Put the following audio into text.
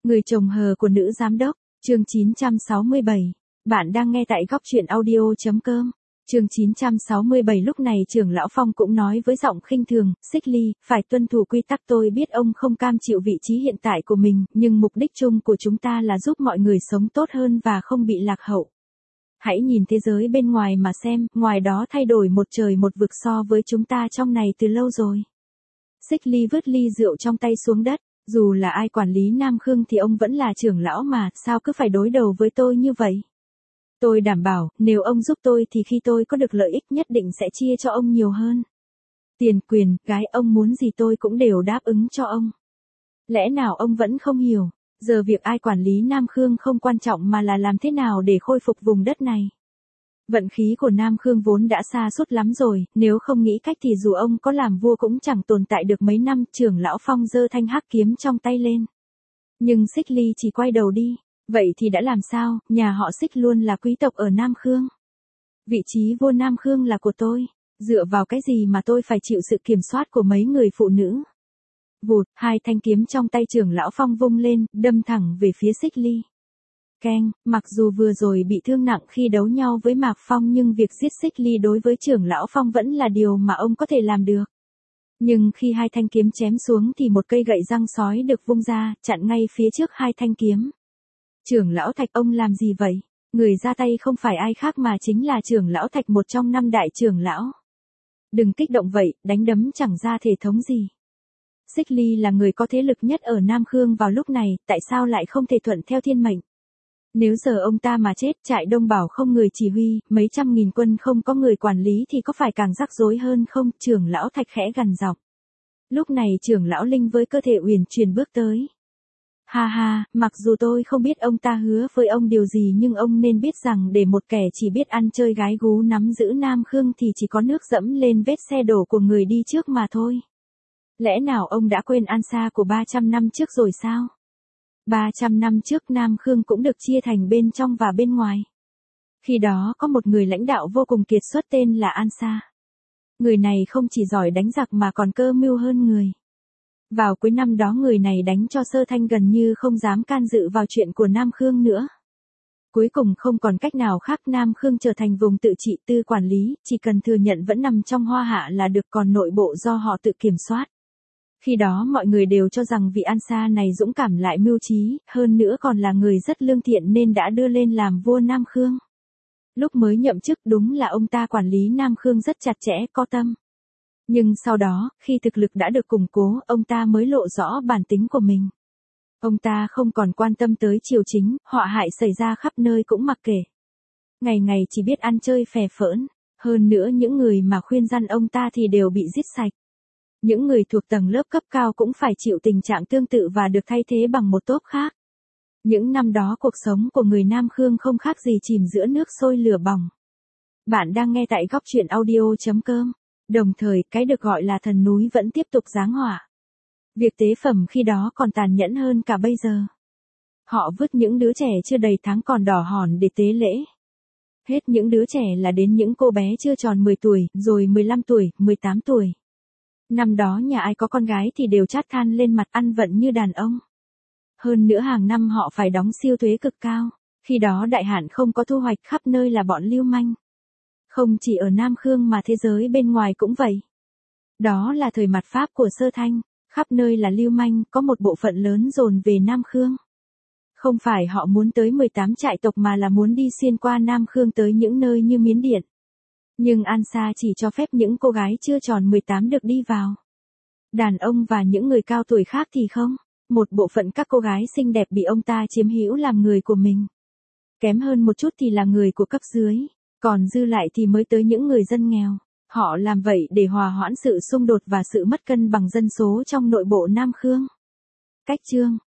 Người chồng hờ của nữ giám đốc, chương 967. Bạn đang nghe tại góc truyện audio.com. Chương 967 lúc này trưởng lão Phong cũng nói với giọng khinh thường, Xích Ly, phải tuân thủ quy tắc, tôi biết ông không cam chịu vị trí hiện tại của mình, nhưng mục đích chung của chúng ta là giúp mọi người sống tốt hơn và không bị lạc hậu. Hãy nhìn thế giới bên ngoài mà xem, ngoài đó thay đổi một trời một vực so với chúng ta trong này từ lâu rồi. Xích Ly vứt ly rượu trong tay xuống đất. Dù là ai quản lý Nam Khương thì ông vẫn là trưởng lão mà, sao cứ phải đối đầu với tôi như vậy? Tôi đảm bảo, nếu ông giúp tôi thì khi tôi có được lợi ích nhất định sẽ chia cho ông nhiều hơn. Tiền, quyền, gái, ông muốn gì tôi cũng đều đáp ứng cho ông. Lẽ nào ông vẫn không hiểu, giờ việc ai quản lý Nam Khương không quan trọng mà là làm thế nào để khôi phục vùng đất này. Vận khí của Nam Khương vốn đã sa sút lắm rồi, nếu không nghĩ cách thì dù ông có làm vua cũng chẳng tồn tại được mấy năm. Trưởng lão Phong giơ thanh hắc kiếm trong tay lên. Nhưng Xích Ly chỉ quay đầu đi. Vậy thì đã làm sao, nhà họ Xích luôn là quý tộc ở Nam Khương. Vị trí vua Nam Khương là của tôi. Dựa vào cái gì mà tôi phải chịu sự kiểm soát của mấy người phụ nữ? Vụt, hai thanh kiếm trong tay trưởng lão Phong vung lên, đâm thẳng về phía Xích Ly. Keng, mặc dù vừa rồi bị thương nặng khi đấu nhau với Mạc Phong nhưng việc giết Xích Ly đối với trưởng lão Phong vẫn là điều mà ông có thể làm được. Nhưng khi hai thanh kiếm chém xuống thì một cây gậy răng sói được vung ra, chặn ngay phía trước hai thanh kiếm. Trưởng lão Thạch, ông làm gì vậy? Người ra tay không phải ai khác mà chính là trưởng lão Thạch, một trong 5 đại trưởng lão. Đừng kích động vậy, đánh đấm chẳng ra thể thống gì. Xích Ly là người có thế lực nhất ở Nam Khương vào lúc này, tại sao lại không thể thuận theo thiên mệnh? Nếu giờ ông ta mà chết, trại Đông Bảo không người chỉ huy, mấy trăm nghìn quân không có người quản lý thì có phải càng rắc rối hơn không? Trưởng lão Thạch khẽ gằn giọng. Lúc này trưởng lão Linh với cơ thể uyển chuyển bước tới. Ha ha, mặc dù tôi không biết ông ta hứa với ông điều gì nhưng ông nên biết rằng để một kẻ chỉ biết ăn chơi gái gú nắm giữ Nam Khương thì chỉ có nước dẫm lên vết xe đổ của người đi trước mà thôi. Lẽ nào ông đã quên An Sa của 300 năm trước rồi sao? 300 năm trước Nam Khương cũng được chia thành bên trong và bên ngoài. Khi đó có một người lãnh đạo vô cùng kiệt xuất tên là An Sa. Người này không chỉ giỏi đánh giặc mà còn cơ mưu hơn người. Vào cuối năm đó người này đánh cho Sơ Thanh gần như không dám can dự vào chuyện của Nam Khương nữa. Cuối cùng không còn cách nào khác, Nam Khương trở thành vùng tự trị tư quản lý, chỉ cần thừa nhận vẫn nằm trong Hoa Hạ là được, còn nội bộ do họ tự kiểm soát. Khi đó mọi người đều cho rằng vị An Sa này dũng cảm lại mưu trí, hơn nữa còn là người rất lương thiện nên đã đưa lên làm vua Nam Khương. Lúc mới nhậm chức đúng là ông ta quản lý Nam Khương rất chặt chẽ, có tâm. Nhưng sau đó, khi thực lực đã được củng cố, ông ta mới lộ rõ bản tính của mình. Ông ta không còn quan tâm tới triều chính, họa hại xảy ra khắp nơi cũng mặc kệ. Ngày ngày chỉ biết ăn chơi phè phỡn, hơn nữa những người mà khuyên răn ông ta thì đều bị giết sạch. Những người thuộc tầng lớp cấp cao cũng phải chịu tình trạng tương tự và được thay thế bằng một tốp khác. Những năm đó cuộc sống của người Nam Khương không khác gì chìm giữa nước sôi lửa bỏng. Bạn đang nghe tại góc truyện audio.com. Đồng thời, cái được gọi là thần núi vẫn tiếp tục giáng hỏa. Việc tế phẩm khi đó còn tàn nhẫn hơn cả bây giờ. Họ vứt những đứa trẻ chưa đầy tháng còn đỏ hòn để tế lễ. Hết những đứa trẻ là đến những cô bé chưa tròn 10 tuổi, rồi 15 tuổi, 18 tuổi. Năm đó nhà ai có con gái thì đều chát than lên mặt, ăn vận như đàn ông. Hơn nữa hàng năm họ phải đóng siêu thuế cực cao. Khi đó đại hạn không có thu hoạch, khắp nơi là bọn lưu manh. Không chỉ ở Nam Khương mà thế giới bên ngoài cũng vậy. Đó là thời mạt Pháp của Sơ Thanh, khắp nơi là lưu manh, có một bộ phận lớn dồn về Nam Khương. Không phải họ muốn tới 18 trại tộc mà là muốn đi xuyên qua Nam Khương tới những nơi như Miến Điện. Nhưng An Sa chỉ cho phép những cô gái chưa tròn 18 được đi vào. Đàn ông và những người cao tuổi khác thì không. Một bộ phận các cô gái xinh đẹp bị ông ta chiếm hữu làm người của mình. Kém hơn một chút thì là người của cấp dưới. Còn dư lại thì mới tới những người dân nghèo. Họ làm vậy để hòa hoãn sự xung đột và sự mất cân bằng dân số trong nội bộ Nam Khương. Cách chương